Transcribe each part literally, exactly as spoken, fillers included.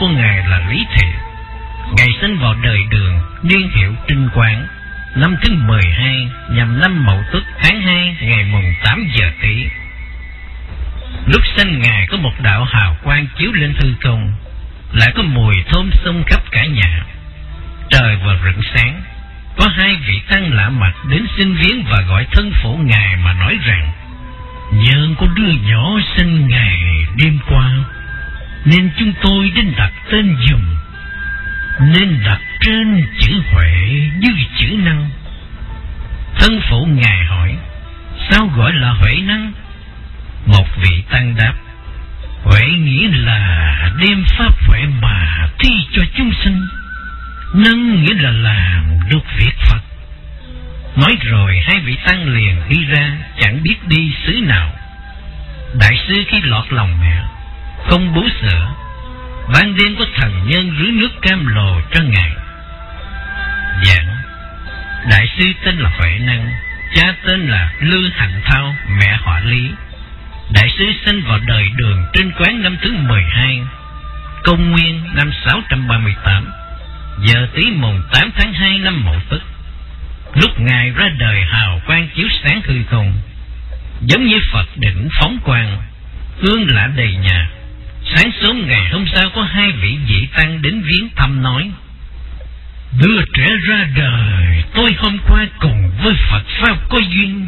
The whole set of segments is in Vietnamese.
của Ngài là Lý Thị. Ngài sinh vào đời Đường, niên hiệu Trinh Quán, năm thứ mười hai, nhằm năm Mậu Tuất, tháng hai, ngày mùng tám giờ Tý. Lúc sinh Ngài có một đạo hào quang chiếu lên hư không, lại có mùi thơm xông khắp cả nhà. Trời vừa rạng sáng, có hai vị tăng lạ mặt đến xin viếng và gọi thân phụ Ngài mà nói rằng: nhờ có đứa nhỏ sinh Ngài đêm qua, nên chúng tôi đến đặt tên giùm. Nên đặt trên chữ Huệ dưới chữ Năng. Thân phụ Ngài hỏi: sao gọi là Huệ Năng? Một vị tăng đáp: Huệ nghĩa là đem pháp huệ mà thi cho chúng sinh. Năng nghĩa là làm được việc Phật. Nói rồi hai vị tăng liền đi ra, chẳng biết đi xứ nào. Đại sư khi lọt lòng mẹ, không bú sữa, ban đêm có thần nhân rưới nước cam lồ cho Ngài. Giảng: đại sư tên là Huệ Năng, cha tên là Lư Hạnh Thao, mẹ họ Lý. Đại sư sinh vào đời Đường Trinh Quán năm thứ mười hai, công nguyên năm sáu trăm ba mươi tám, giờ Tý mùng tám tháng hai năm Mậu Tuất. Lúc Ngài ra đời hào quang chiếu sáng hư không, giống như Phật đỉnh phóng quang, hương lạ đầy nhà. Sáng sớm ngày hôm sau có hai vị vị tăng đến viếng thăm nói: đứa trẻ ra đời tôi hôm qua cùng với Phật Pháp có duyên,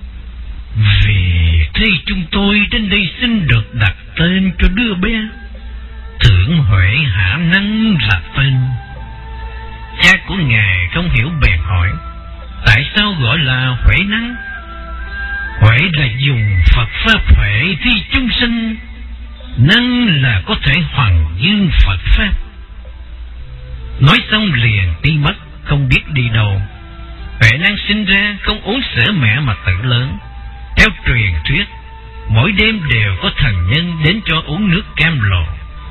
vì thế chúng tôi đến đây xin được đặt tên cho đứa bé. Thượng Huệ Hạ Năng là tên. Cha của Ngài không hiểu bèn hỏi: tại sao gọi là Huệ Năng? Huệ là dùng Phật Pháp huệ thi chúng sinh, năng là có thể hoàng dương Phật Pháp. Nói xong liền đi mất, không biết đi đâu. Huệ Năng sinh ra không uống sữa mẹ mà tự lớn. Theo truyền thuyết, mỗi đêm đều có thần nhân đến cho uống nước cam lồ.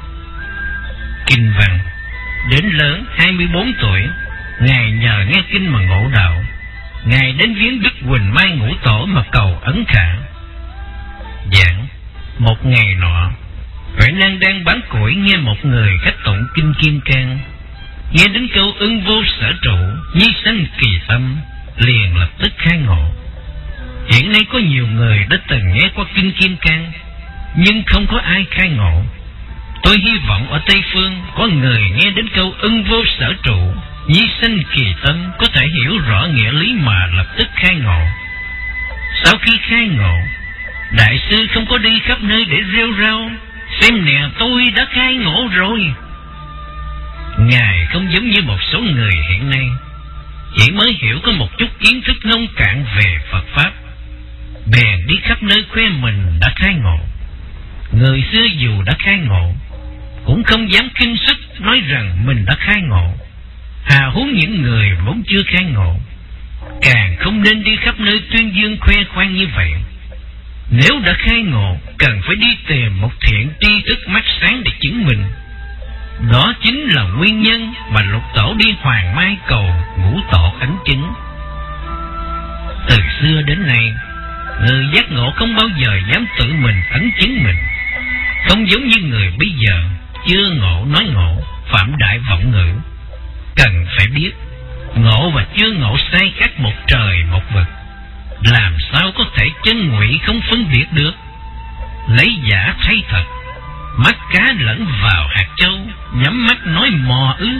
Kinh văn: đến lớn hai mươi bốn tuổi, Ngài nhờ nghe kinh mà ngộ đạo. Ngài đến viếng Đức Huỳnh Mai Ngũ Tổ mà cầu ấn khả. Giảng: một ngày nọ, Huệ Năng đang bán củi nghe một người khách tụng kinh Kim Cang. Nghe đến câu ưng vô sở trụ, nhi sanh kỳ tâm, liền lập tức khai ngộ. Hiện nay có nhiều người đã từng nghe qua kinh Kim Cang, nhưng không có ai khai ngộ. Tôi hy vọng ở Tây Phương có người nghe đến câu ưng vô sở trụ, nhi sanh kỳ tâm có thể hiểu rõ nghĩa lý mà lập tức khai ngộ. Sau khi khai ngộ, đại sư không có đi khắp nơi để rêu rao: xem nè, tôi đã khai ngộ rồi. Ngài không giống như một số người hiện nay, chỉ mới hiểu có một chút kiến thức nông cạn về Phật Pháp, bèn đi khắp nơi khoe mình đã khai ngộ. Người xưa dù đã khai ngộ, cũng không dám khinh sức nói rằng mình đã khai ngộ, hà huống những người vốn chưa khai ngộ. Càng không nên đi khắp nơi tuyên dương khoe khoang như vậy. Nếu đã khai ngộ, cần phải đi tìm một thiện tri thức mắt sáng để chứng minh. Đó chính là nguyên nhân mà Lục Tổ đi Hoàng Mai cầu Ngũ Tổ ấn chứng. Từ xưa đến nay, người giác ngộ không bao giờ dám tự mình ấn chứng mình. Không giống như người bây giờ chưa ngộ nói ngộ, phạm đại vọng ngữ. Cần phải biết, ngộ và chưa ngộ sai khác một trời một vực. Làm sao có thể chân ngụy không phân biệt được? Lấy giả thay thật, mắt cá lẫn vào hạt châu, nhắm mắt nói mò ư?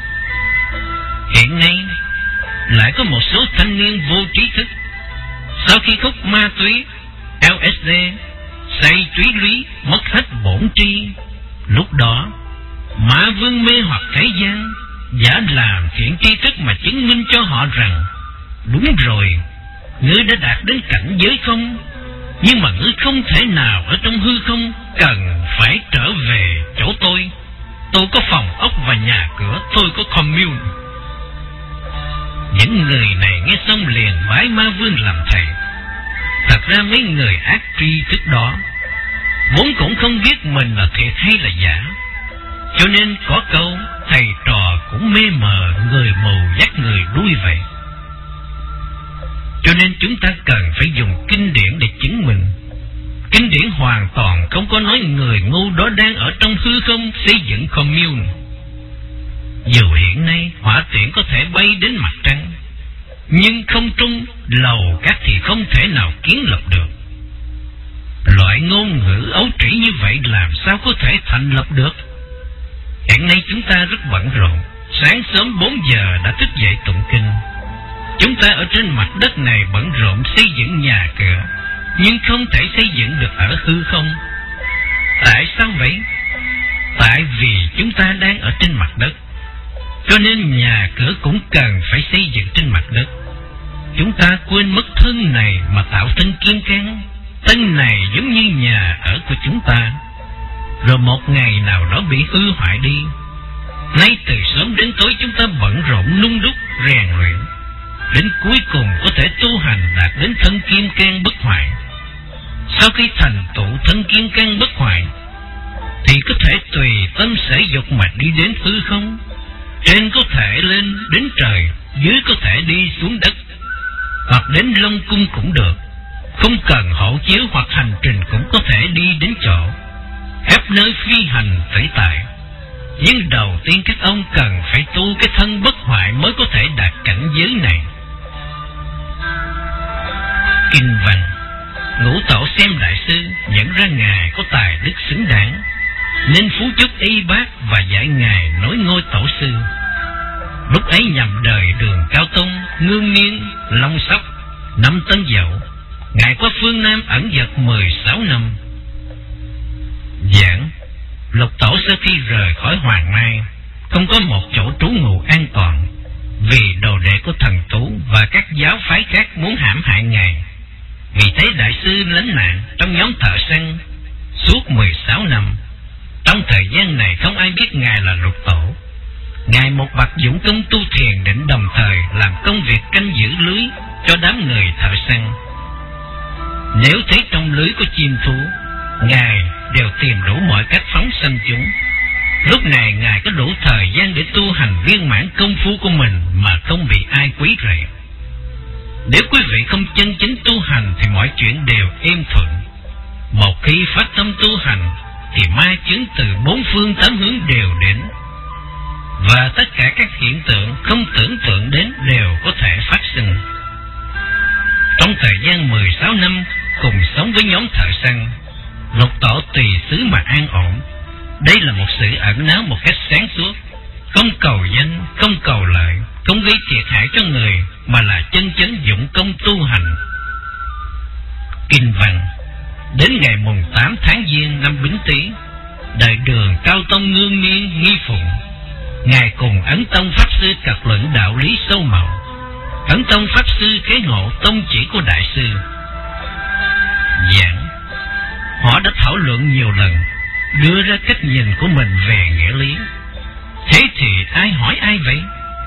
Hiện nay lại có một số thanh niên vô trí thức, sau khi hút ma túy, lờ ét đê, say túy lý, mất hết bổn tri. Lúc đó Ma Vương mê hoặc thế gian, giả làm thiện tri thức mà chứng minh cho họ rằng: đúng rồi, ngươi đã đạt đến cảnh giới không, nhưng mà ngươi không thể nào ở trong hư không, cần phải trở về chỗ tôi. Tôi có phòng ốc và nhà cửa, tôi có commune. Những người này nghe xong liền bái Ma Vương làm thầy. Thật ra mấy người ác tri thức đó vốn cũng không biết mình là thiệt hay là giả, cho nên có câu thầy trò cũng mê mờ, người mù dắt người đuôi vậy. Cho nên chúng ta cần phải dùng kinh điển để chứng minh. Kinh điển hoàn toàn không có nói người ngu đó đang ở trong hư không xây dựng commune. Dù hiện nay hỏa tiễn có thể bay đến mặt trăng, nhưng không trung lầu các thì không thể nào kiến lập được. Loại ngôn ngữ ấu trĩ như vậy làm sao có thể thành lập được? Hiện nay chúng ta rất bận rộn, sáng sớm bốn giờ đã thức dậy tụng kinh. Chúng ta ở trên mặt đất này bận rộn xây dựng nhà cửa, nhưng không thể xây dựng được ở hư không. Tại sao vậy? Tại vì chúng ta đang ở trên mặt đất, cho nên nhà cửa cũng cần phải xây dựng trên mặt đất. Chúng ta quên mất thân này mà tạo thân kiên can. Thân này giống như nhà ở của chúng ta, rồi một ngày nào đó bị hư hoại đi. Nay từ sớm đến tối chúng ta bận rộn nung đúc rèn luyện, đến cuối cùng có thể tu hành đạt đến thân kiên can bất hoại. Sau khi thành tựu thân kiên can bất hoại thì có thể tùy tâm sở dục mà đi đến hư không. Trên có thể lên đến trời, dưới có thể đi xuống đất, hoặc đến Long Cung cũng được. Không cần hộ chiếu hoặc hành trình cũng có thể đi đến chỗ, khắp nơi phi hành tự tại. Nhưng đầu tiên các ông cần phải tu cái thân bất hoại mới có thể đạt cảnh giới này. Kinh văn: Ngũ tổ xem đại sư nhận ra ngài có tài đức xứng đáng, nên phú chúc y bác và dạy ngài nối ngôi tổ sư. Lúc ấy nhằm đời Đường Cao Tông, Ngưng Niên, Long Sóc, năm Tân Dậu, ngài qua phương Nam ẩn dật mười sáu năm. Giảng: Lục tổ sau khi rời khỏi Hoàng Mai không có một chỗ trú ngụ an toàn, vì đồ đệ của thần Tú và các giáo phái khác muốn hãm hại ngài. Vì thế đại sư lánh nạn trong nhóm thợ săn suốt mười sáu năm. Trong thời gian này không ai biết ngài là Lục tổ. Ngài một bậc dũng công tu thiền định, đồng thời làm công việc canh giữ lưới cho đám người thợ săn. Nếu thấy trong lưới có chim thú, ngài đều tìm đủ mọi cách phóng sanh chúng. Lúc này ngài có đủ thời gian để tu hành viên mãn công phu của mình mà không bị ai quấy rầy. Nếu quý vị không chân chính tu hành thì mọi chuyện đều êm thuận. Một khi phát tâm tu hành thì ma chướng từ bốn phương tám hướng đều đến, và tất cả các hiện tượng không tưởng tượng đến đều có thể phát sinh. Trong thời gian mười sáu năm cùng sống với nhóm thợ săn, Lục tổ tùy xứ mà an ổn. Đây là một sự ẩn náu một cách sáng suốt, không cầu danh, không cầu lợi, không gây thiệt hại cho người, mà là chân chánh dụng công tu hành. Kinh văn: Đến ngày mùng tám tháng Giêng năm Bính Tý, đời Đường Cao Tông Ngưng Niên nghi phụng, ngài cùng Ấn Tông pháp sư cật luận đạo lý sâu màu. Ấn Tông pháp sư kế ngộ tông chỉ của đại sư. Giảng: Họ đã thảo luận nhiều lần, đưa ra cách nhìn của mình về nghĩa lý. Thế thì ai hỏi ai vậy?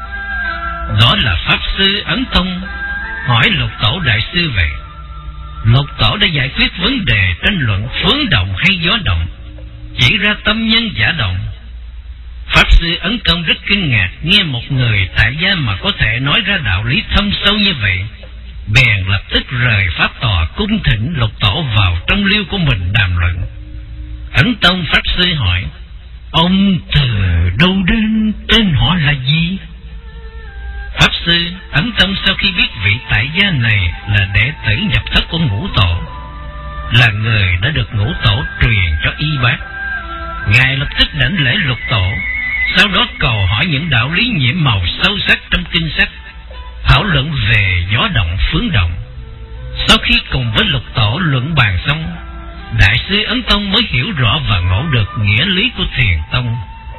Đó là pháp sư Ấn Tông hỏi Lục tổ đại sư vậy. Lục tổ đã giải quyết vấn đề tranh luận phướng động hay gió động, chỉ ra tâm nhân giả động. Pháp sư Ấn Tông rất kinh ngạc nghe một người tại gia mà có thể nói ra đạo lý thâm sâu như vậy, bèn lập tức rời pháp tòa cung thỉnh Lục tổ vào trong liêu của mình đàm luận. Ấn Tông pháp sư hỏi: Ông từ đâu đến, tên họ là gì? Pháp sư Ấn Tông sau khi biết vị tại gia này là đệ tử nhập thất của Ngũ tổ, là người đã được Ngũ tổ truyền cho y bác, ngài lập tức đảnh lễ Lục tổ, sau đó cầu hỏi những đạo lý nhiệm màu sâu sắc trong kinh sách, thảo luận về gió động phướng động. Sau khi cùng với Lục tổ luận bàn xong, đại sư Ấn Tông mới hiểu rõ và ngộ được nghĩa lý của Thiền tông.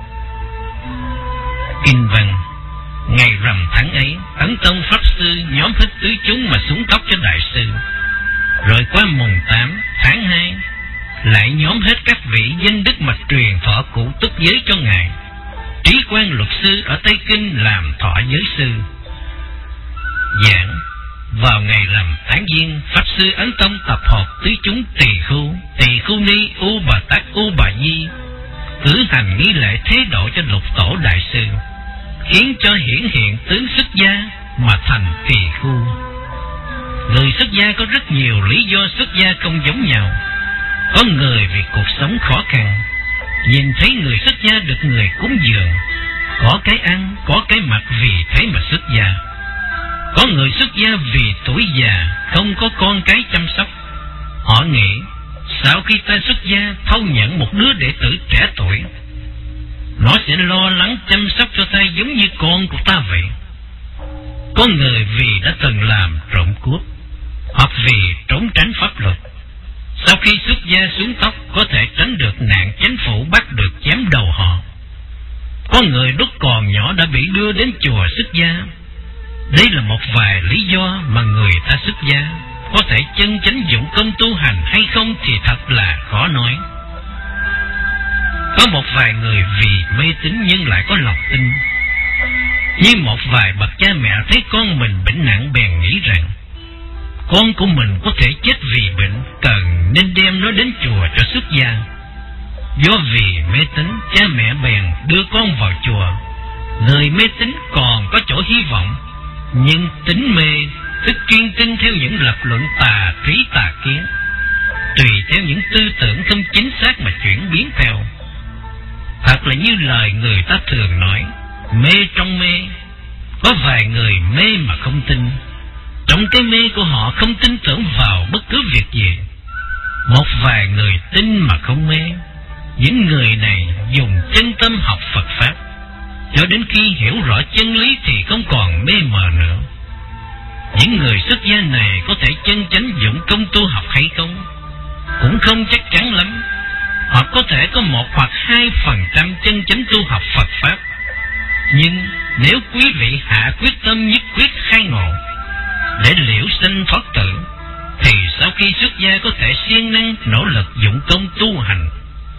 Kinh văn: Ngày rằm tháng ấy, Ấn Tông pháp sư nhóm hết tứ chúng mà xuống tóc cho đại sư. Rồi qua mùng tám tháng hai, lại nhóm hết các vị danh đức mà truyền thọ cụ túc giới cho ngài. Trí Quang luật sư ở Tây Kinh làm thọ giới sư. Giảng: Vào ngày rằm tháng Giêng, pháp sư Ấn Tông tập hợp tứ chúng Tỳ Khu, Tỳ Khu Ni, U Bà Tát, U Bà Di, cử hành nghi lễ thế độ cho Lục tổ đại sư, khiến cho hiển hiện tướng xuất gia mà thành Tỳ Khu. Người xuất gia có rất nhiều lý do xuất gia không giống nhau, Có người vì cuộc sống khó khăn, nhìn thấy người xuất gia được người cúng dường, có cái ăn, có cái mặc, vì thế mà xuất gia. Có người xuất gia vì tuổi già, không có con cái chăm sóc. Họ nghĩ, sau khi ta xuất gia thâu nhận một đứa đệ tử trẻ tuổi, nó sẽ lo lắng chăm sóc cho ta giống như con của ta vậy. Có người vì đã từng làm trộm cướp, hoặc vì trốn tránh pháp luật, sau khi xuất gia xuống tóc có thể tránh được nạn chính phủ bắt được chém đầu họ. Có người lúc còn nhỏ đã bị đưa đến chùa xuất gia. Đây là một vài lý do mà người ta xuất gia. Có thể chân chánh dụng công tu hành hay không thì thật là khó nói. Có một vài người vì mê tín nhưng lại có lòng tin. Như một vài bậc cha mẹ thấy con mình bệnh nặng bèn nghĩ rằng con của mình có thể chết vì bệnh, cần nên đem nó đến chùa cho xuất gia. Do vì mê tín, cha mẹ bèn đưa con vào chùa. Người mê tín còn có chỗ hy vọng, nhưng tín mê tức chuyên tin theo những lập luận tà trí tà kiến, tùy theo những tư tưởng không chính xác mà chuyển biến theo. Thật là như lời người ta thường nói, mê trong mê. Có vài người mê mà không tin, trong cái mê của họ không tin tưởng vào bất cứ việc gì. Một vài người tin mà không mê. Những người này dùng chân tâm học Phật Pháp, cho đến khi hiểu rõ chân lý thì không còn mê mờ nữa. Những người xuất gia này có thể chân chánh dụng công tu học hay không cũng không chắc chắn lắm. Hoặc có thể có một hoặc hai phần trăm chân chánh tu học Phật Pháp. Nhưng nếu quý vị hạ quyết tâm nhất quyết khai ngộ để liễu sanh thoát tử, thì sau khi xuất gia có thể siêng năng nỗ lực dụng công tu hành.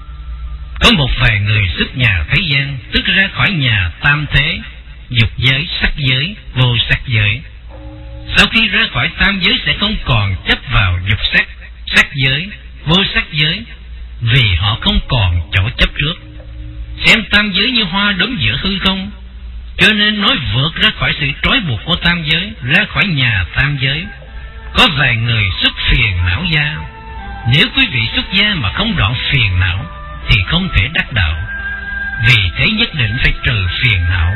Có một vài người xuất nhà thế gian, tức ra khỏi nhà tam thế, dục giới, sắc giới, vô sắc giới. Sau khi ra khỏi tam giới sẽ không còn chấp vào dục sắc, sắc giới, vô sắc giới, vì họ không còn chỗ chấp trước. Xem tam giới như hoa đốm giữa hư không, cho nên nói vượt ra khỏi sự trói buộc của tam giới, ra khỏi nhà tam giới. Có vài người xuất phiền não gia. Nếu quý vị xuất gia mà không đoạn phiền não thì không thể đắc đạo, vì thế nhất định phải trừ phiền não.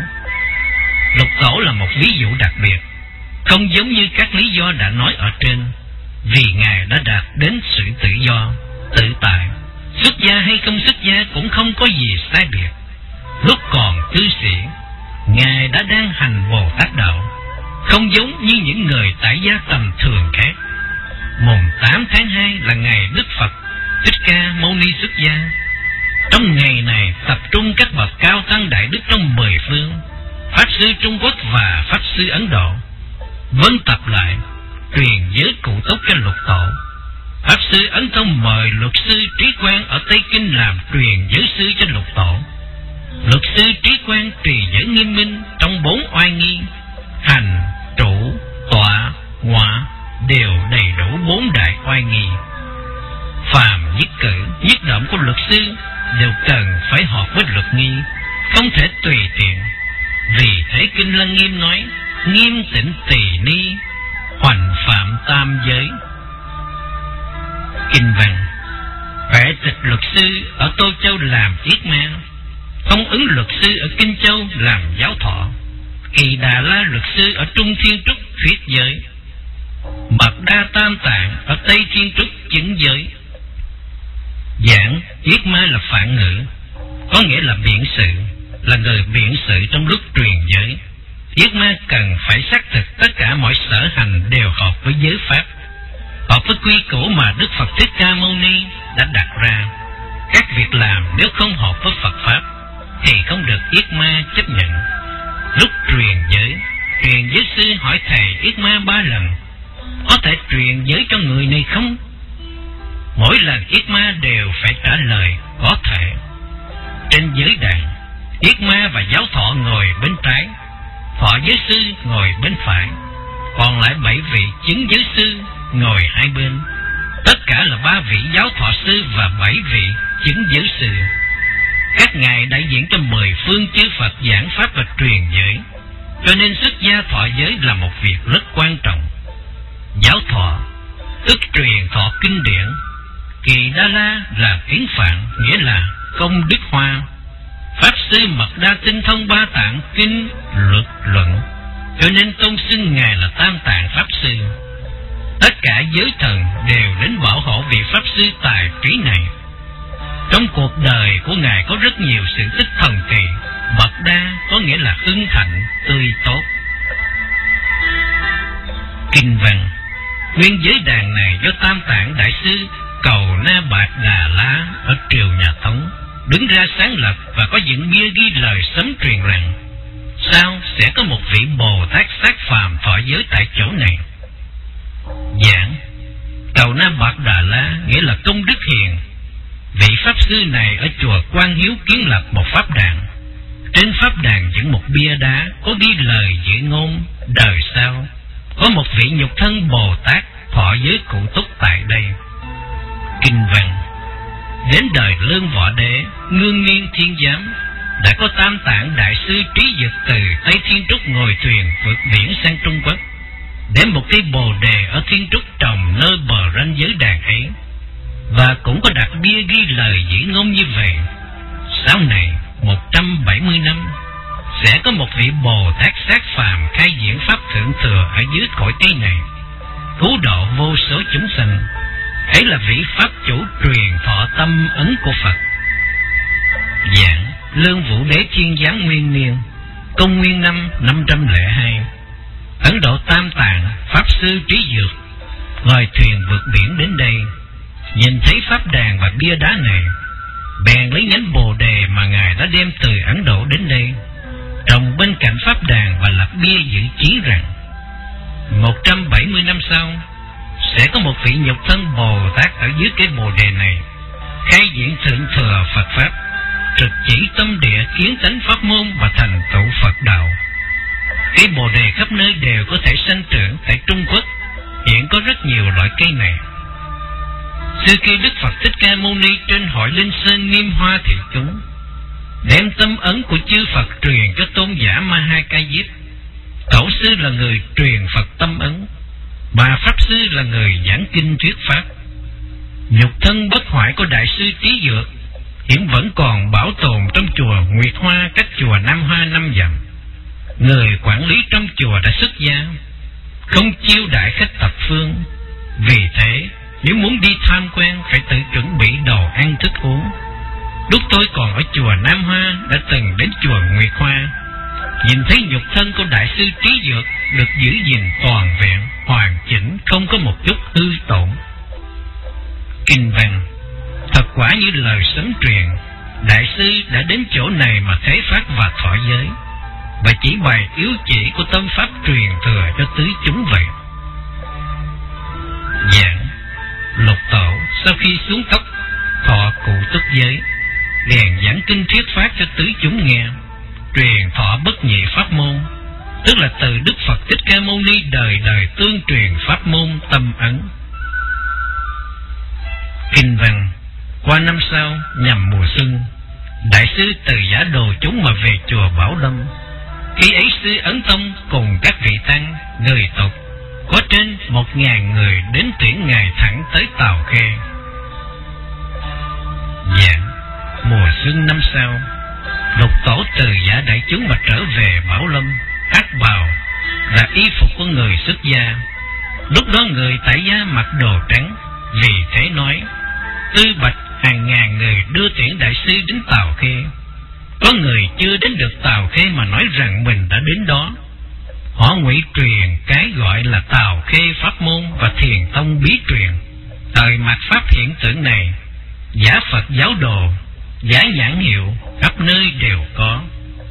Lục Tổ là một ví dụ đặc biệt, không giống như các lý do đã nói ở trên, vì Ngài đã đạt đến sự tự do, tự tại. Xuất gia hay không xuất gia cũng không có gì sai biệt. Lúc còn cư sĩ, Ngài đã đang hành Bồ Tát đạo, không giống như những người tại gia tầm thường khác. Mùng tám tháng hai là ngày Đức Phật Thích Ca Mâu Ni xuất gia. Trong ngày này tập trung các bậc cao tăng đại đức trong mười phương, Pháp sư Trung Quốc và Pháp sư Ấn Độ, vân tập lại truyền giới cụ túc cho Lục Tổ. Pháp sư Ấn Tông mời luật sư Trí Quang ở Tây Kinh làm truyền giới sư cho Lục Tổ. Luật sư Trí Quang trì giới nghiêm minh trong bốn oai nghi, hành, trụ, tọa, ngọa đều đầy đủ bốn đại oai nghi. Phàm nhất cử nhất động của luật sư đều cần phải hợp với luật nghi, không thể tùy tiện. Vì thế Kinh Lăng Nghiêm nói, nghiêm tịnh tỳ ni, hoành phạm tam giới. Kinh văn: Huệ Tịch luật sư ở Tô Châu làm Yết Ma, Thông Ứng luật sư ở Kinh Châu làm Giáo Thọ, Kỳ Đà La luật sư ở Trung Thiên Trúc Thuyết giới, Mật Đa Tam Tạng ở Tây Thiên Trúc chứng giới. Giảng Yết Ma là phạn ngữ, có nghĩa là biện sự, là người biện sự trong lúc truyền giới. Yết Ma cần phải xác thực tất cả mọi sở hành đều hợp với giới pháp, hợp với quy củ mà Đức Phật Thích Ca Mâu Ni đã đặt ra. Các việc làm nếu không hợp với Phật Pháp thì không được Yết Ma chấp nhận. Lúc truyền giới, truyền giới sư hỏi thầy Yết Ma ba lần, có thể truyền giới cho người này không? Mỗi lần Yết Ma đều phải trả lời có thể. Trên giới đàn, Yết Ma và Giáo Thọ ngồi bên trái, Thọ giới sư ngồi bên phải, còn lại bảy vị chứng giới sư ngồi hai bên. Tất cả là ba vị Giáo Thọ sư và bảy vị chứng giới sư. Các ngài đại diện cho mười phương chư Phật giảng pháp và truyền giới, cho nên xuất gia thọ giới là một việc rất quan trọng. Giáo thọ tức truyền thọ kinh điển, Kỳ Đa La là tiếng Phạn, nghĩa là công đức hoa. Pháp sư Mật Đa tinh thông ba tạng kinh luật luận, cho nên tôn xưng ngài là Tam Tạng Pháp Sư. Tất cả giới thần đều đến bảo hộ vị Pháp Sư tài trí này. Trong cuộc đời của ngài có rất nhiều sự tích thần kỳ. Mật Đa có nghĩa là hưng thạnh, tươi tốt. Kinh văn: nguyên giới đàn này do Tam Tạng Đại Sư Cầu Na Bạt Đà La ở triều nhà Tống đứng ra sáng lập, và có những bia ghi lời sấm truyền rằng sau sẽ có một vị Bồ Tát sát phàm thọ giới tại chỗ này. Giảng: Cầu Na Bạt Đà La nghĩa là công đức hiền. Vị Pháp Sư này ở chùa Quan Hiếu kiến lập một pháp đàn. Trên pháp đàn dựng một bia đá có ghi lời dự ngôn đời sau có một vị nhục thân Bồ Tát thọ giới cụ túc tại đây. Kinh văn: đến đời Lương Võ Đế, Ngưng Nghiên Thiên Giám, đã có Tam Tạng Đại Sư Trí Dực từ Tây Thiên Trúc ngồi thuyền vượt biển sang Trung Quốc, để một cây bồ đề ở Thiên Trúc trồng nơi bờ ranh giới đàn ấy, và cũng có đặt bia ghi lời dĩ ngôn như vậy: sau này một trăm bảy mươi năm sẽ có một vị Bồ Tát sát phàm khai diễn pháp thượng thừa ở dưới cõi cây này, cứu độ vô số chúng sanh. Ấy là vị Pháp chủ truyền thọ tâm ấn của Phật. Giảng: Lương Vũ Đế Thiên Giám Nguyên Niên, công nguyên năm năm trăm lẻ hai, Ấn Độ Tam Tạng Pháp Sư Trí Dược ngồi thuyền vượt biển đến đây, nhìn thấy pháp đàn và bia đá này, bèn lấy nhánh bồ đề mà ngài đã đem từ Ấn Độ đến đây, trồng bên cạnh pháp đàn và lập bia dự chí rằng một trăm bảy mươi năm sau sẽ có một vị nhục thân Bồ Tát ở dưới cái bồ đề này, khai diễn thượng thừa Phật pháp, trực chỉ tâm địa kiến tánh pháp môn và thành tựu Phật đạo. Cây bồ đề khắp nơi đều có thể sanh trưởng. Tại Trung Quốc hiện có rất nhiều loại cây này. Xưa kia Đức Phật Thích Ca Mâu Ni trên hội Linh Sơn Nghiêm Hoa Thị chúng đem tâm ấn của chư Phật truyền cho tôn giả Ma Ha Ca Diếp. Tổ sư là người truyền Phật tâm ấn, bà Pháp Sư là người giảng kinh thuyết pháp. Nhục thân bất hoại của Đại sư Trí Dược hiện vẫn còn bảo tồn trong chùa Nguyệt Hoa, cách chùa Nam Hoa năm dặm. Người quản lý trong chùa đã xuất gia, không chiêu đãi khách thập phương. Vì thế nếu muốn đi tham quan phải tự chuẩn bị đồ ăn thức uống. Lúc tôi còn ở chùa Nam Hoa đã từng đến chùa Nguyệt Hoa, nhìn thấy nhục thân của Đại sư Trí Dược được giữ gìn toàn vẹn, hoàn chỉnh, không có một chút hư tổn. Kinh văn: thật quả như lời sấm truyền, Đại sư đã đến chỗ này mà thế phát và thọ giới, và chỉ bày yếu chỉ của tâm pháp truyền thừa cho tứ chúng vậy. Giảng: Lục Tổ sau khi xuống cốc thọ cụ túc giới, liền giảng kinh thuyết pháp cho tứ chúng nghe, truyền thọ bất nhị pháp môn, tức là từ Đức Phật Thích Ca Mâu Ni đời đời tương truyền pháp môn tâm ấn. Kinh văn: qua năm sau nhằm mùa xuân, Đại sư từ Giả Đồ chúng mà về chùa Bảo Lâm. Khi ấy sư Ấn Tông cùng các vị tăng người tục có trên một ngàn người đến tiễn ngài thẳng tới Tào Khê. Giảng: mùa xuân năm sau, Lục Tổ từ Giả đại chúng mà trở về Bảo Lâm, ác bào là y phục của người xuất gia. Lúc đó người tại gia mặc đồ trắng, vì thế nói: tư bạch hàng ngàn người đưa tiễn Đại sư đến Tào Khê. Có người chưa đến được Tào Khê mà nói rằng mình đã đến đó. Họ ngụy truyền cái gọi là Tào Khê pháp môn và Thiền Tông bí truyền. Thời mạt pháp hiện tượng này, giả Phật giáo đồ, giả nhãn hiệu khắp nơi đều có.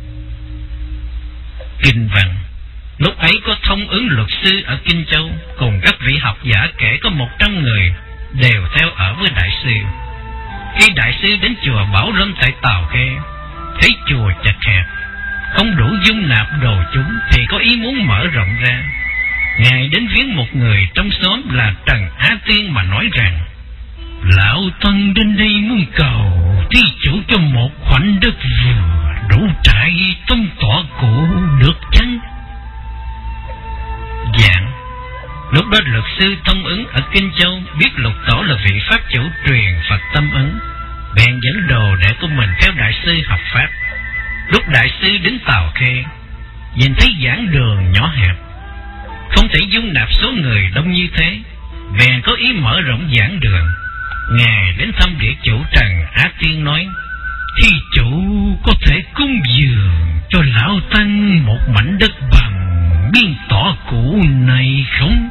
Kinh văn: lúc ấy có thông ứng luật sư ở Kinh Châu cùng các vị học giả kể có một trăm người đều theo ở với Đại sư. Khi Đại sư đến chùa Bảo Lâm tại Tào Khê, thấy chùa chật hẹp, không đủ dung nạp đồ chúng, thì có ý muốn mở rộng ra. Ngài đến viếng một người trong xóm là Trần Á Tiên mà nói rằng: lão thân đến đây muốn cầu thí chủ cho một khoảnh đất vừa đủ trải tâm tọa cụ được chăng? Giảng: lúc đó luật sư Thông Ứng ở Kinh Châu biết Lục Tổ là vị pháp chủ truyền Phật Tâm Ấn, bèn dẫn đồ đệ của mình theo đại sư học pháp. Lúc đại sư đến Tào Khê, nhìn thấy giảng đường nhỏ hẹp, không thể dung nạp số người đông như thế, bèn có ý mở rộng giảng đường. Ngài đến thăm địa chủ Trần Á Tiên nói: "Thi chủ có thể cúng dường cho lão tăng một mảnh đất bằng biên tỏ cũ này không?"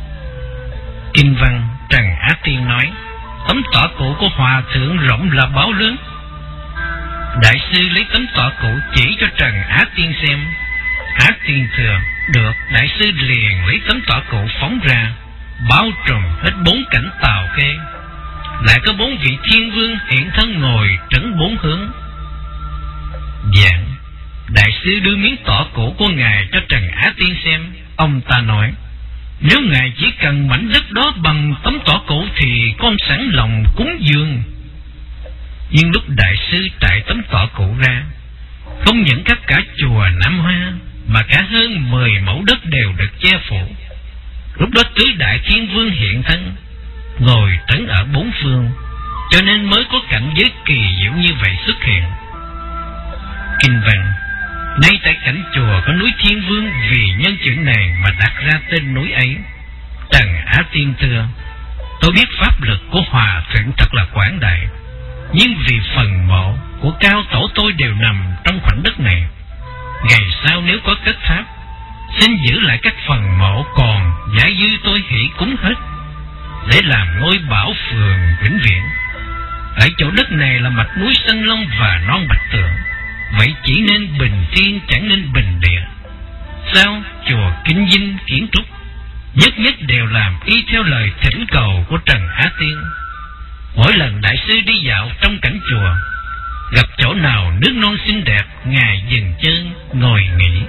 Kinh văn Trần Á Tiên nói: "Tấm tỏ cũ của hòa thượng rộng là báo lớn." Đại sư lấy tấm tỏ cũ chỉ cho Trần Á Tiên xem. Á Tiên thừa được, đại sư liền lấy tấm tỏ cũ phóng ra, bao trùm hết bốn cảnh Tào Khê. Lại có bốn vị thiên vương hiện thân ngồi trấn bốn hướng. Dạng đại sư đưa miếng tỏ cũ của ngài cho Trần Á Tiên xem. Ông ta nói: "Nếu ngài chỉ cần mảnh đất đó bằng tấm tỏ cũ thì con sẵn lòng cúng dường." Nhưng lúc đại sư trải tấm tỏ cũ ra, không những khắp cả chùa Nam Hoa mà cả hơn mười mẫu đất đều được che phủ. Lúc đó tứ đại thiên vương hiện thân, ngồi trấn ở bốn phương, cho nên mới có cảnh giới kỳ diệu như vậy xuất hiện. Kinh văn: nay tại cảnh chùa có núi Thiên Vương vì nhân chuyện này mà đặt ra tên núi ấy. Trần Á Tiên thưa: tôi biết pháp lực của hòa thượng thật là quảng đại, nhưng vì phần mộ của cao tổ tôi đều nằm trong khoảnh đất này. Ngày sau nếu có cất tháp, xin giữ lại các phần mộ còn giải dư tôi hỷ cúng hết, để làm ngôi bảo phường vĩnh viễn. Ở chỗ đất này là mạch núi Sơn Long và non Bạch Tượng, vậy chỉ nên bình thiên chẳng nên bình địa. Sao chùa Kinh Dinh kiến trúc nhất nhất đều làm y theo lời thỉnh cầu của Trần Á Tiên. Mỗi lần đại sư đi dạo trong cảnh chùa, gặp chỗ nào nước non xinh đẹp, ngài dừng chân ngồi nghỉ.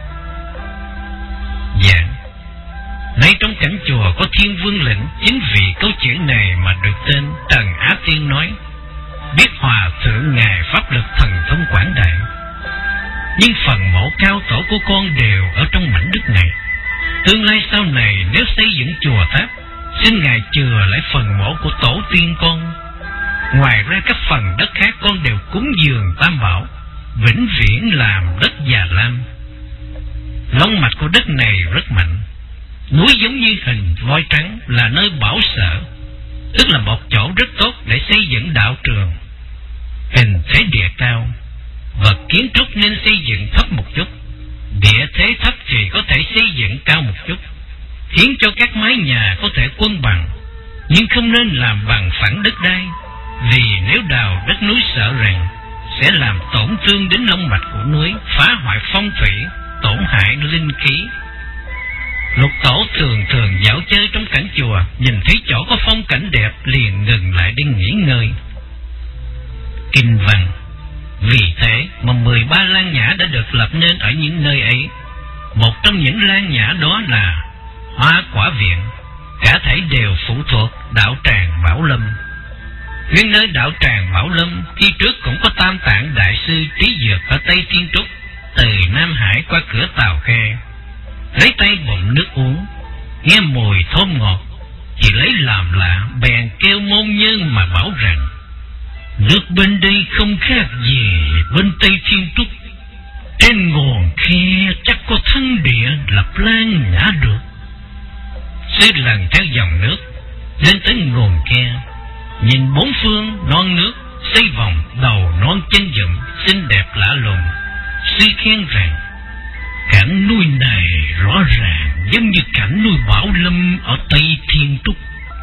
Dạ, nay trong cảnh chùa có Thiên Vương lĩnh, chính vì câu chuyện này mà được tên. Trần Á Tiên nói: biết hòa thượng ngài pháp lực thần thông quảng đại, nhưng phần mộ cao tổ của con đều ở trong mảnh đất này. Tương lai sau này nếu xây dựng chùa tháp, xin ngài chừa lại phần mộ của tổ tiên con. Ngoài ra các phần đất khác con đều cúng dường Tam Bảo, vĩnh viễn làm đất Già Lam. Long mạch của đất này rất mạnh, núi giống như hình voi trắng, là nơi bảo sở, tức là một chỗ rất tốt để xây dựng đạo trường. Hình thế địa cao, vật kiến trúc nên xây dựng thấp một chút, địa thế thấp thì có thể xây dựng cao một chút, khiến cho các mái nhà có thể quân bằng, nhưng không nên làm bằng phẳng đất đai, vì nếu đào đất núi sợ rằng sẽ làm tổn thương đến long mạch của núi, phá hoại phong thủy, tổn hại linh khí. Lục tổ thường thường dạo chơi trong cảnh chùa, nhìn thấy chỗ có phong cảnh đẹp liền ngừng lại để nghỉ ngơi. Kinh văn: vì thế mà mười ba lan nhã đã được lập nên ở những nơi ấy. Một trong những lan nhã đó là Hoa Quả Viện, cả thảy đều phụ thuộc đạo tràng Bảo Lâm. Nguyên nơi đạo tràng Bảo Lâm khi trước cũng có Tam Tạng đại sư Trí Dược ở Tây Thiên Trúc, từ Nam Hải qua cửa Tào Khê, lấy tay bụng nước uống, nghe mùi thơm ngọt thì lấy làm lạ, bèn kêu môn nhân mà bảo rằng: nước bên đây không khác gì bên Tây Thiên Trúc, trên nguồn khe chắc có thánh địa lập lan nhã được. Sư lần theo dòng nước lên tới nguồn khe, nhìn bốn phương non nước xây vòng đầu non chân dựng xinh đẹp lạ lùng. Sư khen rằng cảnh núi này rõ ràng giống như cảnh núi Bảo Lâm ở Tây Thiên Trúc.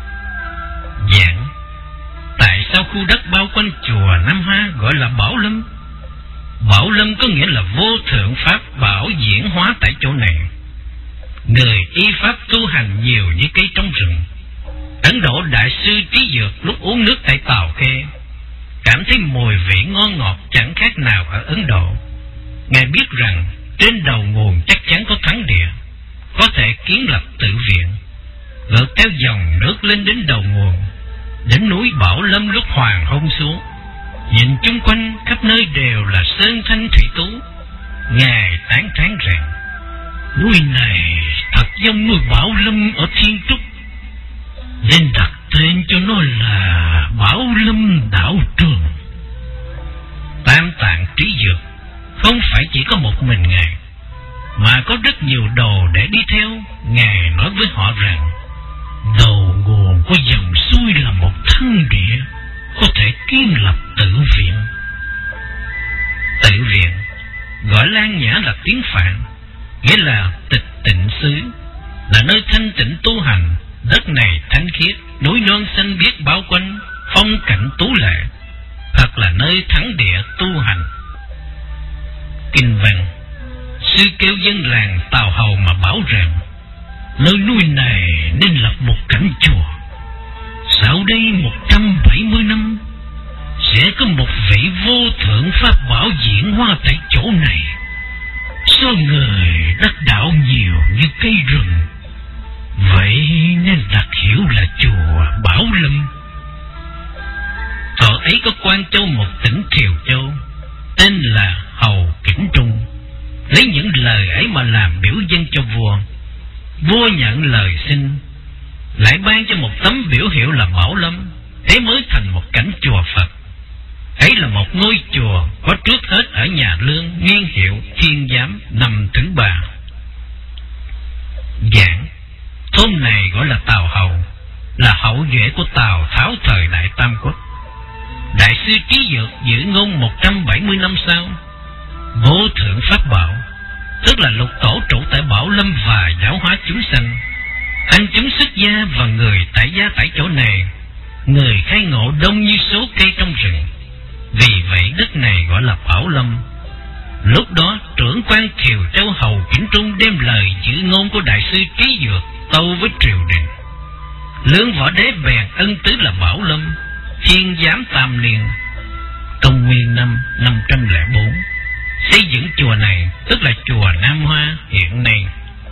Giảng: tại sao khu đất bao quanh chùa Nam Hoa gọi là Bảo Lâm? Bảo Lâm có nghĩa là vô thượng pháp bảo diễn hóa tại chỗ này. Người y pháp tu hành nhiều như cây trong rừng. Ấn Độ đại sư Trí Dược lúc uống nước tại Tào Khê, cảm thấy mùi vị ngon ngọt chẳng khác nào ở Ấn Độ. Ngài biết rằng trên đầu nguồn chắc chắn có thánh địa, có thể kiến lập tự viện. Ngược theo dòng nước lên đến đầu nguồn, đến núi Bảo Lâm lúc hoàng hôn xuống, nhìn chung quanh khắp nơi đều là sơn thanh thủy tú. Ngài tán thán rằng núi này thật dông nuôi Bảo Lâm ở Thiên Trúc, nên đặt tên cho nó là Bảo Lâm Đạo Trường. Tam Tạng Trí Dược không phải chỉ có một mình Ngài, mà có rất nhiều đồ để đi theo. Ngài nói với họ rằng đầu nguồn của dòng xuôi là một thân địa, có thể kiến lập tự viện. Tự viện gọi Lan Nhã là tiếng Phạn, nghĩa là tịch tịnh xứ, là nơi thanh tịnh tu hành. Đất này thanh khiết, núi non xanh biếc bao quanh, phong cảnh tú lệ, thật là nơi thắng địa tu hành. Kinh văn: sư kêu dân làng Tào Hầu mà bảo rằng nơi núi này nên lập một cảnh chùa. Sau đây một trăm bảy mươi năm sẽ có một vị vô thượng pháp bảo diễn hóa tại chỗ này. Số người đắc đạo nhiều như cây rừng, vậy nên đặt hiểu là chùa Bảo Lâm. Họ ấy có quan châu một tỉnh Thiều Châu, tên là Hầu Kỉnh Trung, lấy những lời ấy mà làm biểu dân cho vua. Vua nhận lời xin, lại ban cho một tấm biểu hiệu là Bảo Lâm, thế mới thành một cảnh chùa Phật. Ấy là một ngôi chùa có trước hết ở nhà Lương, niên hiệu Thiên Giám năm thứ ba. Giảng thôn này gọi là Tào Hầu, là hậu duệ của Tào Tháo thời Đại Tam Quốc. Đại sư Trí Dược giữ ngôn một trăm bảy mươi năm sau. Vô thượng pháp bảo, tức là lục tổ trụ tại Bảo Lâm và giáo hóa chúng sanh. Anh chúng xuất gia và người tại gia tại chỗ này, người khai ngộ đông như số cây trong rừng. Vì vậy đất này gọi là Bảo Lâm. Lúc đó trưởng quan Thiều Châu Hầu Kỉnh Trung đem lời chữ ngôn của đại sư Trí Dược tâu với triều đình. Lương Võ Đế bèn ân tứ là Bảo Lâm, Thiên Giám tam niên, công nguyên năm năm trăm lẻ bốn, xây dựng chùa này, tức là chùa Nam Hoa hiện nay.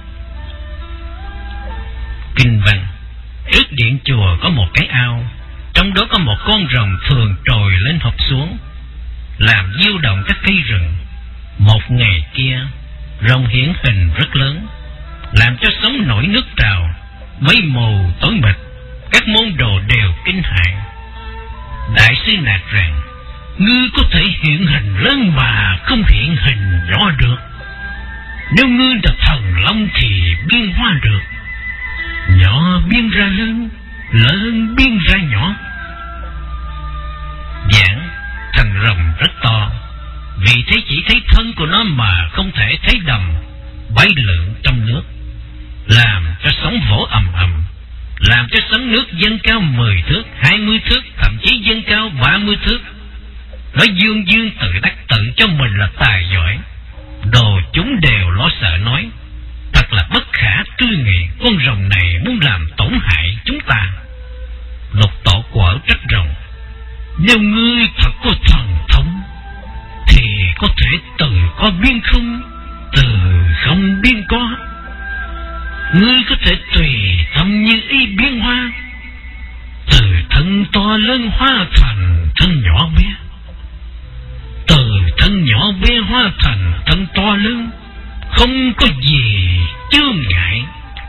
Kinh văn: trước điện chùa có một cái ao, trong đó có một con rồng thường trồi lên hộp xuống, làm diêu động các cây rừng. Một ngày kia, rồng hiển hình rất lớn, làm cho sóng nổi nước trào, mây mù tối mịt, các môn đồ đều kinh hãi. Đại sư nạt rằng: ngươi có thể hiện hình lớn mà không hiện hình nhỏ được. Nếu ngươi là thần long thì biến hóa được, nhỏ biến ra lớn, lớn biến ra nhỏ. Giảng: thần rồng rất to, vì thế chỉ thấy thân của nó mà không thể thấy đầm bay lượn trong nước, làm cho sóng vỗ ầm ầm, làm cho sóng nước dâng cao mười thước, hai mươi thước, thậm chí dâng cao ba mươi thước. Nó dương dương tự đắc tự cho mình là tài giỏi. Đồ chúng đều lo sợ nói: thật là bất khả tư nghị, con rồng này muốn làm tổn hại chúng ta. Lục tổ quở trách rồng: nếu ngươi thật có thần thông thì có thể từ có biến không, từ không biến có. Ngươi có thể tùy tâm như ý biến hóa, từ thân to lớn hóa thành thân nhỏ bé, từ thân nhỏ bé hóa thành thân to lớn, không có gì chướng ngại.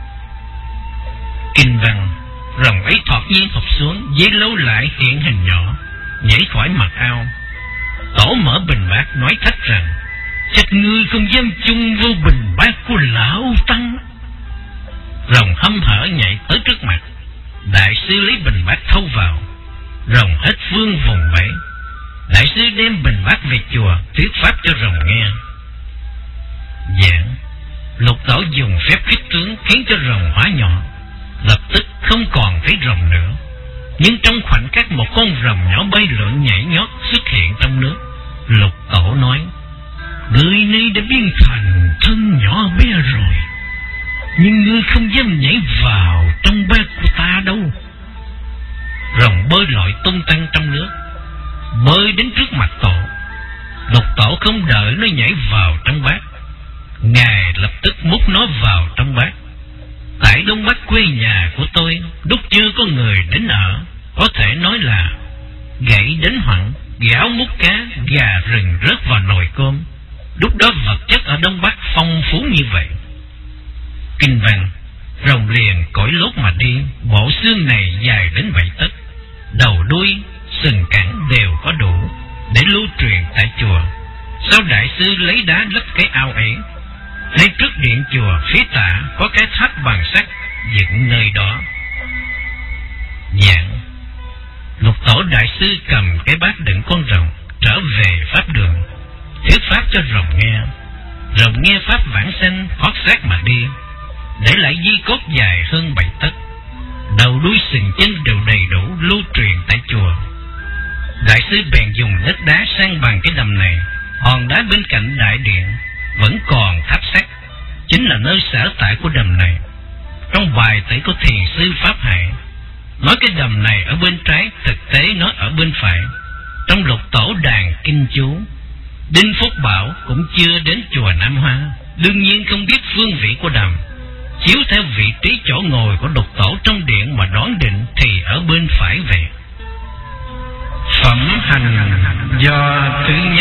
Kinh văn: rồng ấy thọt nhiên hụp xuống, dây lâu lại hiện hình nhỏ, nhảy khỏi mặt ao. Tổ mở bình bát nói thách rằng: chắc ngươi không dám chung vô bình bát của lão tăng. Rồng hăm hở nhảy tới trước mặt. Đại sư lấy bình bát thâu vào, rồng hết phương vùng vẫy. Đại sư đem bình bát về chùa thuyết pháp cho rồng nghe. Giảng: lục tổ dùng phép kích tướng khiến cho rồng hóa nhỏ, lập tức không còn thấy rồng nữa. Nhưng trong khoảnh khắc một con rồng nhỏ bay lượn nhảy nhót xuất hiện trong nước. Lục tổ nói: người này đã biến thành thân nhỏ bé rồi, nhưng ngươi không dám nhảy vào trong bát của ta đâu. Rồng bơi lội tung tăng trong nước, bơi đến trước mặt tổ. Lục tổ không đợi nó nhảy vào trong bát, ngài lập tức múc nó vào trong bát. Tại Đông Bắc quê nhà của tôi, lúc chưa có người đến ở, có thể nói là gãy đến hoặn, gạo múc cá, gà rừng rớt vào nồi cơm. Lúc đó vật chất ở Đông Bắc phong phú như vậy. Kinh văn: rồng liền cõi lốt mà đi. Bộ xương này dài đến bảy tấc, đầu đuôi sừng cẳng đều có đủ để lưu truyền tại chùa. Sao đại sư lấy đá lấp cái ao ấy? Ngay trước điện chùa phía tả có cái tháp bằng sắt dựng nơi đó. Dạng Lục Tổ đại sư cầm cái bát đựng con rồng trở về pháp đường, thuyết pháp cho rồng nghe. Rồng nghe pháp vãng sanh thoát xác mà đi, để lại di cốt dài hơn bảy tấc, đầu đuôi sừng chân đều đầy đủ lưu truyền tại chùa. Đại sư bèn dùng đất đá san bằng cái đầm này. Hòn đá bên cạnh đại điện vẫn còn tháp sắt, chính là nơi sở tại của đầm này. Trong bài tể của thiền sư Pháp Hải nói cái đầm này ở bên trái, thực tế nó ở bên phải. Trong Lục Tổ đàn kinh chú, Đinh Phúc Bảo cũng chưa đến chùa Nam Hoa, đương nhiên không biết phương vị của đầm. Chiếu theo vị trí chỗ ngồi của Lục Tổ trong điện mà đoán định thì ở bên phải về. Phẩm hành do thứ nhất.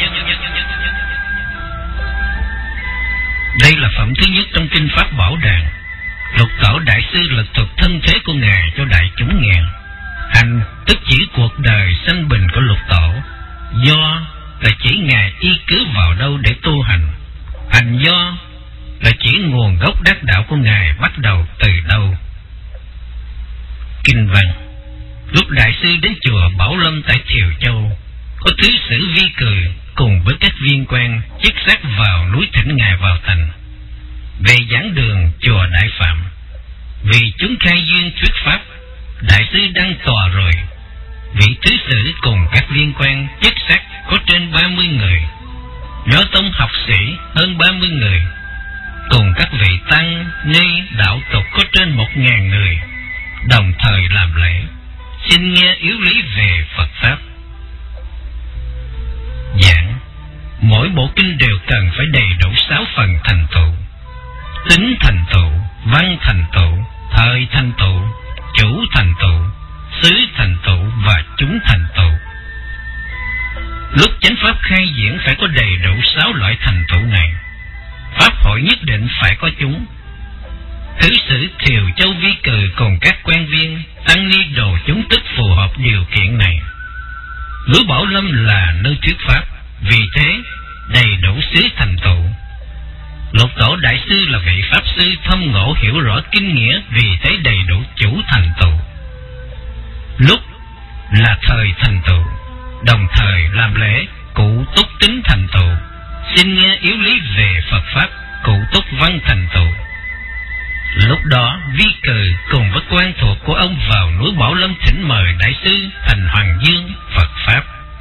Đây là phẩm thứ nhất trong kinh Pháp Bảo Đàn. Lục Tổ đại sư lực thuật thân thế của ngài cho đại chúng nghe. Hành tức chỉ cuộc đời sanh bình của Lục Tổ. Do là chỉ ngài y cứ vào đâu để tu hành. Hành do là chỉ nguồn gốc đắc đạo của ngài bắt đầu từ đâu. Kinh văn. Lúc đại sư đến chùa Bảo Lâm tại Thiều Châu, có thứ sử Vi Cười cùng với các viên quan chức xác vào núi thỉnh ngài vào thành. Về giảng đường chùa Đại Phạm, vì chúng khai duyên thuyết pháp, đại sư đăng tòa rồi. Vị thứ sử cùng các viên quan chức sắc có trên ba mươi người, nho tông học sĩ hơn ba mươi người, cùng các vị tăng ni đạo tục có trên một ngàn người, đồng thời làm lễ xin nghe yếu lý về Phật pháp. Giảng mỗi bộ kinh đều cần phải đầy đủ sáu phần thành tựu: tính thành tựu, văn thành tựu, thời thành tựu, chủ thành tựu, xứ thành tựu và chúng thành tựu. Lúc chánh pháp khai diễn phải có đầy đủ sáu loại thành tựu này. Pháp hội nhất định phải có chúng. Thứ sử Thiều Châu Vi Cừ cùng các quan viên tăng ni đồ chúng tức phù hợp điều kiện này. Núi Bảo Lâm là nơi thuyết pháp, vì thế đầy đủ xứ thành tựu. Lục Tổ đại sư là vị pháp sư thâm ngộ hiểu rõ kinh nghĩa, vì thế đầy đủ chủ thành tựu. Lúc là thời thành tựu, đồng thời làm lễ cụ túc tính thành tựu, xin nghe yếu lý về Phật pháp cụ túc văn thành tựu. Lúc đó Vi Cừ cùng với quan thuộc của ông vào núi Bảo Lâm thỉnh mời đại sư thành Hoàng Dương Phật pháp.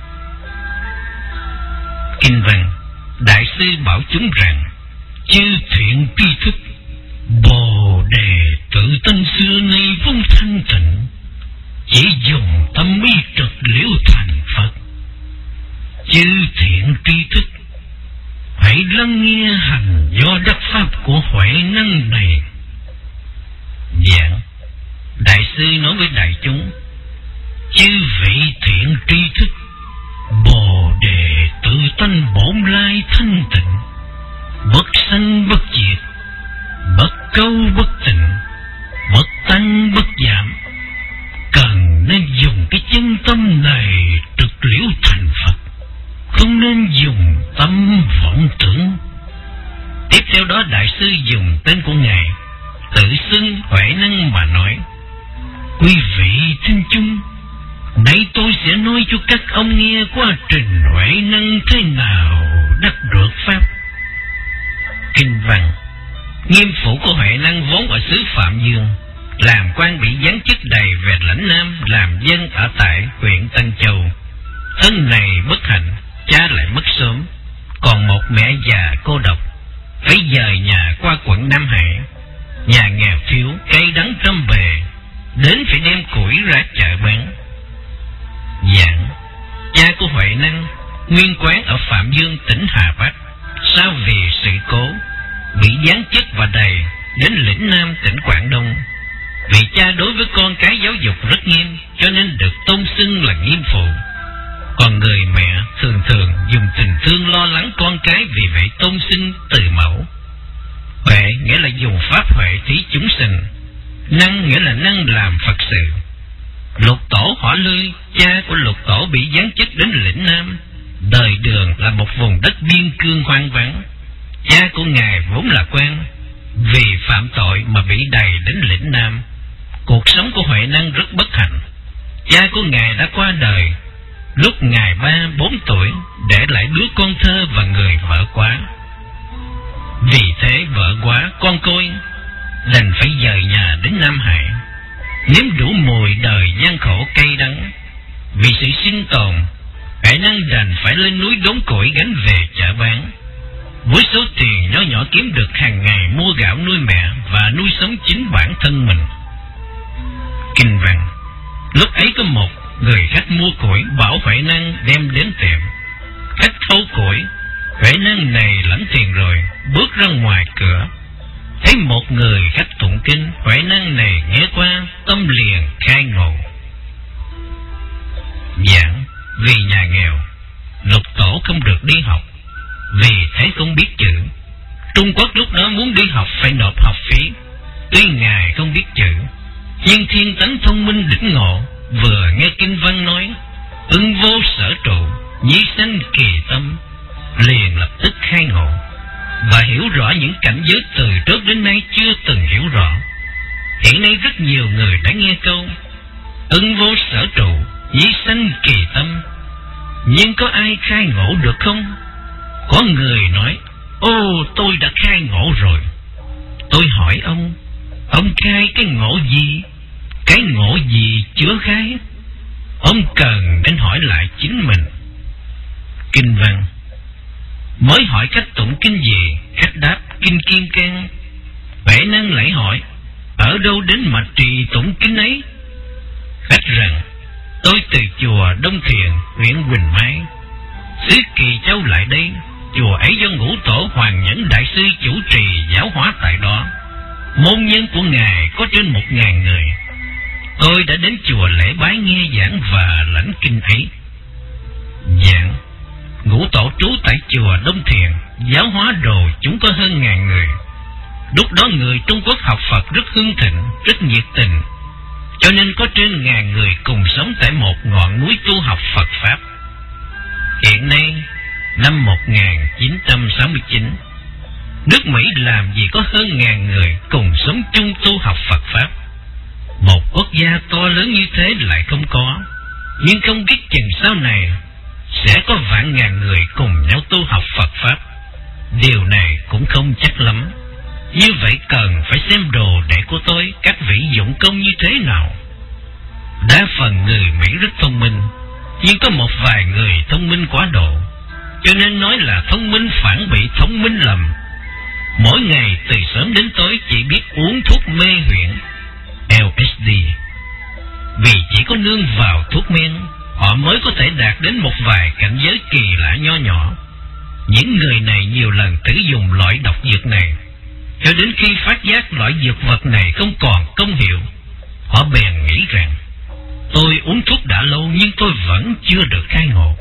Kinh văn. Đại sư bảo chúng rằng: chư thiện tri thức, Bồ Đề tự tân xưa nay vốn thanh tịnh, chỉ dùng tâm ý trực liễu thành Phật. Chư thiện tri thức, hãy lắng nghe hành do đắc pháp của Huệ Năng này. Giảng. Đại sư nói với đại chúng: chư vị thiện tri thức, Bồ Đề tự tánh bổn lai thanh tịnh, bất sanh bất diệt, bất câu bất tịnh, bất tăng bất giảm, cần nên dùng cái chân tâm này trực liễu thành Phật, không nên dùng tâm vọng tưởng. Tiếp theo đó đại sư dùng tên của ngài tự xưng Huệ Năng mà nói: quý vị thiên chúng, nay tôi sẽ nói cho các ông nghe quá trình Huệ Năng thế nào đắc được pháp. Kinh văn. Nghiêm phủ của Huệ Năng vốn ở xứ Phạm Dương, làm quan bị giáng chức đầy về lãnh Nam, làm dân ở tại huyện Tân Châu. Thân này bất hạnh, cha lại mất sớm, còn một mẹ già cô độc, phải dời nhà qua quận Nam Hải. Nhà nghèo thiếu, cây đắng trăm bề, đến phải đem củi ra chợ bán. Giảng. Cha của Huệ Năng nguyên quán ở Phạm Dương tỉnh Hà Bắc, sau vì sự cố bị giáng chức và đầy đến lĩnh Nam tỉnh Quảng Đông. Vì cha đối với con cái giáo dục rất nghiêm, cho nên được tôn xưng là nghiêm phụ. Còn người mẹ thường thường dùng tình thương lo lắng con cái, vì vậy tôn xưng từ mẫu. Huệ nghĩa là dùng pháp huệ thí chúng sinh, năng nghĩa là năng làm Phật sự. Lục tổ họ Lư, cha của lục tổ bị giáng chức đến lĩnh Nam. Đời Đường là một vùng đất biên cương hoang vắng. Cha của ngài vốn là quan, vì phạm tội mà bị đày đến lĩnh Nam. Cuộc sống của Huệ Năng rất bất hạnh. Cha của ngài đã qua đời lúc ngài ba bốn tuổi, để lại đứa con thơ và người vợ quá. Vì thế vợ quá con côi, đành phải dời nhà đến Nam Hải, nếm đủ mùi đời gian khổ cay đắng. Vì sự sinh tồn, Huệ Năng đành phải lên núi đốn củi gánh về chợ bán. Với số tiền nhỏ nhỏ kiếm được hàng ngày mua gạo nuôi mẹ và nuôi sống chính bản thân mình. Kinh văn: lúc ấy có một người khách mua củi, bảo Huệ Năng đem đến tiệm. Khách thâu củi, Huệ Năng này lãnh tiền rồi bước ra ngoài cửa, thấy một người khách tụng kinh. Huệ Năng này nghe qua, tâm liền khai ngộ. Giảng: vì nhà nghèo, lục tổ không được đi học, vì thế không biết chữ. Trung Quốc lúc đó muốn đi học phải nộp học phí. Tuy ngài không biết chữ, nhưng thiên tánh thông minh đỉnh ngộ, vừa nghe kinh văn nói ưng vô sở trụ, nhi sanh kỳ tâm, liền lập tức khai ngộ và hiểu rõ những cảnh giới từ trước đến nay chưa từng hiểu rõ. Hiện nay rất nhiều người đã nghe câu ưng vô sở trụ, nhi sanh kỳ tâm, nhưng có ai khai ngộ được không? Có người nói: ô, tôi đã khai ngộ rồi. Tôi hỏi ông, ông khai cái ngộ gì? Cái ngộ gì chưa khai? Ông cần đến hỏi lại chính mình. Kinh văn: mới hỏi khách tụng kinh gì? Khách đáp: kinh Kim Cang. Huệ Năng lại hỏi: ở đâu đến mà trì tụng kinh ấy? Khách rằng: tôi từ chùa Đông Thiền, huyện Quỳnh Mai, xứ Kỳ Châu lại đây. Chùa ấy do Ngũ Tổ Hoàng Nhẫn Đại Sư chủ trì giáo hóa tại đó. Môn nhân của ngài có trên một ngàn người. Tôi đã đến chùa lễ bái nghe giảng và lãnh kinh ấy. Giảng: Ngũ Tổ trú tại chùa Đông Thiền, giáo hóa đồ chúng có hơn ngàn người. Lúc đó người Trung Quốc học Phật rất hưng thịnh, rất nhiệt tình, cho nên có trên ngàn người cùng sống tại một ngọn núi tu học Phật Pháp. Hiện nay, năm một nghìn chín trăm sáu mươi chín, nước Mỹ làm gì có hơn ngàn người cùng sống chung tu học Phật Pháp. Một quốc gia to lớn như thế lại không có, nhưng không biết chừng sau này sẽ có vạn ngàn người cùng nhau tu học Phật Pháp. Điều này cũng không chắc lắm. Như vậy cần phải xem đồ đệ của tôi, các vị dụng công như thế nào. Đa phần người Mỹ rất thông minh, nhưng có một vài người thông minh quá độ, cho nên nói là thông minh phản bị thông minh lầm. Mỗi ngày từ sớm đến tối chỉ biết uống thuốc mê huyễn L S D. Vì chỉ có nương vào thuốc men, họ mới có thể đạt đến một vài cảnh giới kỳ lạ nho nhỏ. Những người này nhiều lần thử dùng loại độc dược này, cho đến khi phát giác loại dược vật này không còn công hiệu, họ bèn nghĩ rằng tôi uống thuốc đã lâu nhưng tôi vẫn chưa được khai ngộ.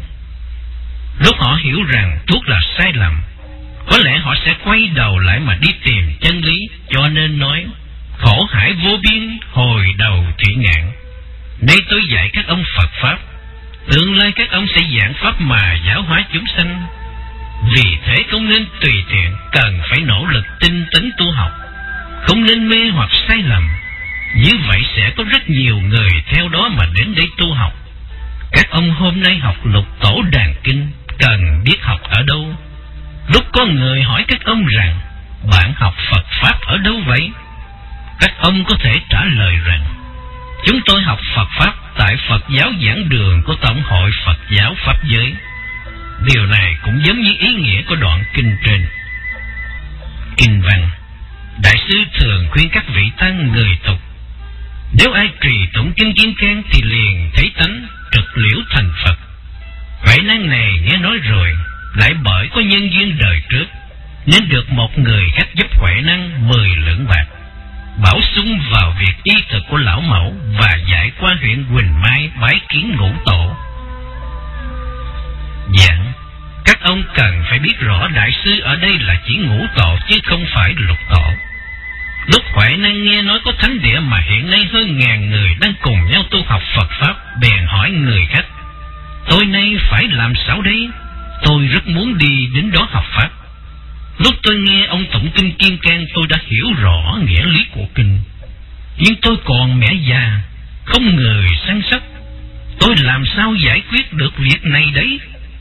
Lúc họ hiểu rằng thuốc là sai lầm, có lẽ họ sẽ quay đầu lại mà đi tìm chân lý, cho nên nói khổ hải vô biên, hồi đầu thủy ngạn. Nay tôi dạy các ông Phật Pháp, tương lai các ông sẽ giảng Pháp mà giáo hóa chúng sanh. Vì thế không nên tùy tiện, cần phải nỗ lực tinh tấn tu học, không nên mê hoặc sai lầm. Như vậy sẽ có rất nhiều người theo đó mà đến đây tu học. Các ông hôm nay học Lục Tổ Đàn Kinh, cần biết học ở đâu. Lúc có người hỏi các ông rằng bạn học Phật Pháp ở đâu vậy? Các ông có thể trả lời rằng chúng tôi học Phật Pháp tại Phật giáo giảng đường của Tổng hội Phật giáo Pháp giới. Điều này cũng giống như ý nghĩa của đoạn kinh trên. Kinh văn: Đại sư thường khuyên các vị tăng người tục, nếu ai trì tụng kinh Kim Cang thì liền thấy tánh, trực liễu thành Phật. Huệ Năng này nghe nói rồi, lại bởi có nhân duyên đời trước, nên được một người khách giúp Huệ Năng mười lượng bạc, bảo sung vào việc y thực của lão mẫu và giải qua huyện Quỳnh Mai bái kiến Ngũ Tổ. Giảng: các ông cần phải biết rõ đại sư ở đây là chỉ Ngũ Tổ chứ không phải Lục Tổ. Lúc Huệ Năng nghe nói có thánh địa mà hiện nay hơn ngàn người đang cùng nhau tu học Phật Pháp, bèn hỏi người khách: tôi nay phải làm sao đây? Tôi rất muốn đi đến đó học Pháp. Lúc tôi nghe ông tụng kinh Kim Cang, tôi đã hiểu rõ nghĩa lý của kinh. Nhưng tôi còn mẹ già, không người săn sóc, tôi làm sao giải quyết được việc này đấy?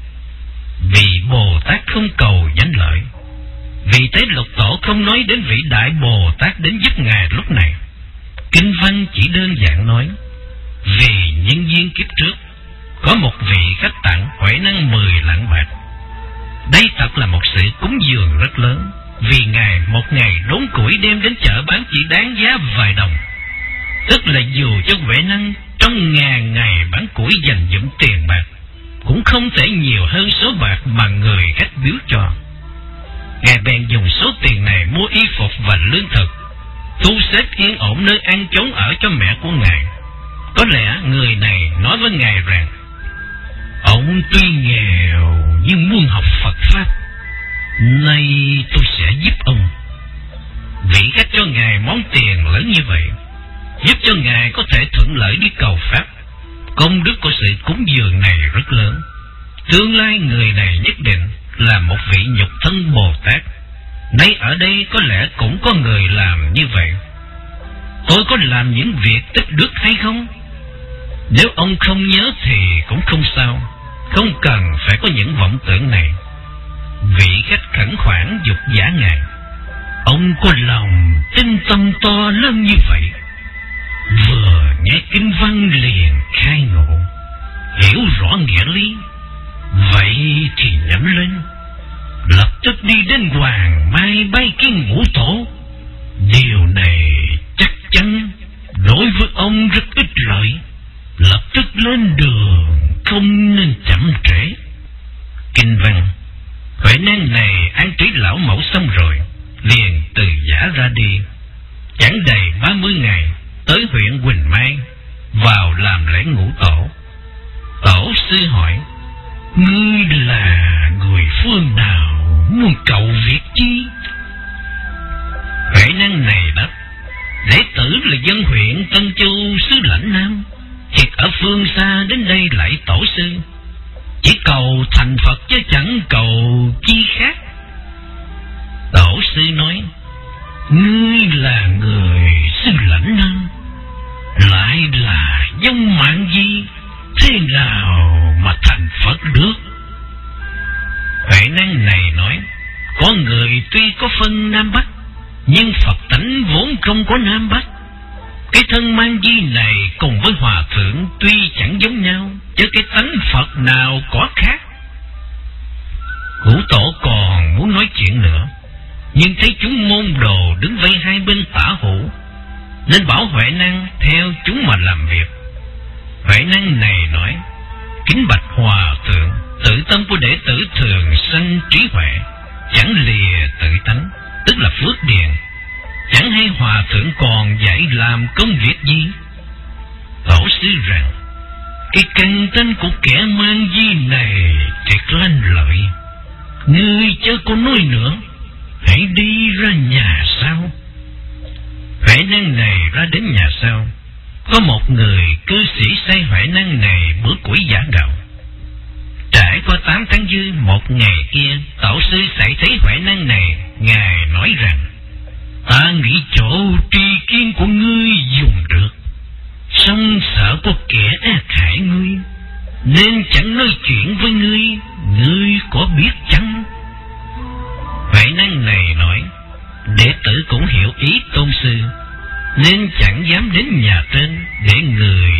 Vì Bồ Tát không cầu danh lợi, vì thế Lục Tổ không nói đến vị Đại Bồ Tát đến giúp ngài lúc này. Kinh văn chỉ đơn giản nói: vì nhân duyên kiếp trước, có một vị khách tặng Huệ Năng mười lạng bạc. Đây thật là một sự cúng dường rất lớn, vì ngài một ngày đốn củi đem đến chợ bán chỉ đáng giá vài đồng. Tức là dù cho Huệ Năng trong ngàn ngày bán củi dành dụm tiền bạc, cũng không thể nhiều hơn số bạc mà người khách biếu cho. Ngài bèn dùng số tiền này mua y phục và lương thực, thu xếp yên ổn nơi ăn chốn ở cho mẹ của ngài. Có lẽ người này nói với ngài rằng: ông tuy nghèo nhưng muốn học Phật Pháp, nay tôi sẽ giúp ông. Vị khách cho ngài món tiền lớn như vậy, giúp cho ngài có thể thuận lợi đi cầu Pháp. Công đức của sự cúng dường này rất lớn. Tương lai người này nhất định là một vị nhục thân Bồ Tát. Nay ở đây có lẽ cũng có người làm như vậy. Tôi có làm những việc tích đức hay không? Nếu ông không nhớ thì cũng không sao, không cần phải có những vọng tưởng này. Vị khách khẩn khoản dục giả ngài: ông có lòng tinh tâm to lớn như vậy, vừa nghe kinh văn liền khai ngộ, hiểu rõ nghĩa lý. Vậy thì nhắm lên, lập tức đi đến Hoàng Mai bái kiến Ngũ Tổ. Điều này chắc chắn đối với ông rất ích lợi. Lập tức lên đường, không nên chậm trễ. Kinh văn: Huệ Năng này an trí lão mẫu xong rồi, liền từ giả ra đi. Chẳng đầy ba mươi ngày, tới huyện Quỳnh Mai, vào làm lễ Ngũ Tổ. Tổ sư hỏi: ngươi là người phương nào, muốn cầu việc chi? Huệ Năng này đáp: đệ tử là dân huyện Tân Châu, xứ Lãnh Nam, thiệt ở phương xa đến đây lạy tổ sư, chỉ cầu thành Phật chứ chẳng cầu chi khác. Tổ sư nói: ngươi là người xứ Lãnh Nam, lại là dông mạng gì, thế nào mà thành Phật được? Huệ Năng này nói: có người tuy có phân Nam Bắc, nhưng Phật tánh vốn không có Nam Bắc. Cái thân mang di này cùng với hòa thượng tuy chẳng giống nhau, chứ cái tánh Phật nào có khác. Ngũ Tổ còn muốn nói chuyện nữa, nhưng thấy chúng môn đồ đứng vây hai bên tả hữu, nên bảo Huệ Năng theo chúng mà làm việc. Huệ Năng này nói: kính bạch hòa thượng, tự tâm của đệ tử thường sanh trí huệ, chẳng lìa tự tánh, tức là phước điền. Chẳng hay hòa thượng còn dạy làm công việc gì? Tổ sư rằng: cái căn tánh của kẻ mang di này thiệt lanh lợi, ngươi chớ có nói nữa, hãy đi ra nhà sau. Huệ Năng này ra đến nhà sau, có một người cư sĩ sai Huệ Năng này bữa củi giả gạo. Trải qua tám tháng dư, một ngày kia, tổ sư xảy thấy Huệ Năng này, ngài nói rằng: ta nghĩ chỗ tri kiến của ngươi dùng được, song sợ có kẻ ác hại ngươi, nên chẳng nói chuyện với ngươi, ngươi có biết chăng? Huệ Năng này nói: đệ tử cũng hiểu ý tôn sư, nên chẳng dám đến nhà trên để người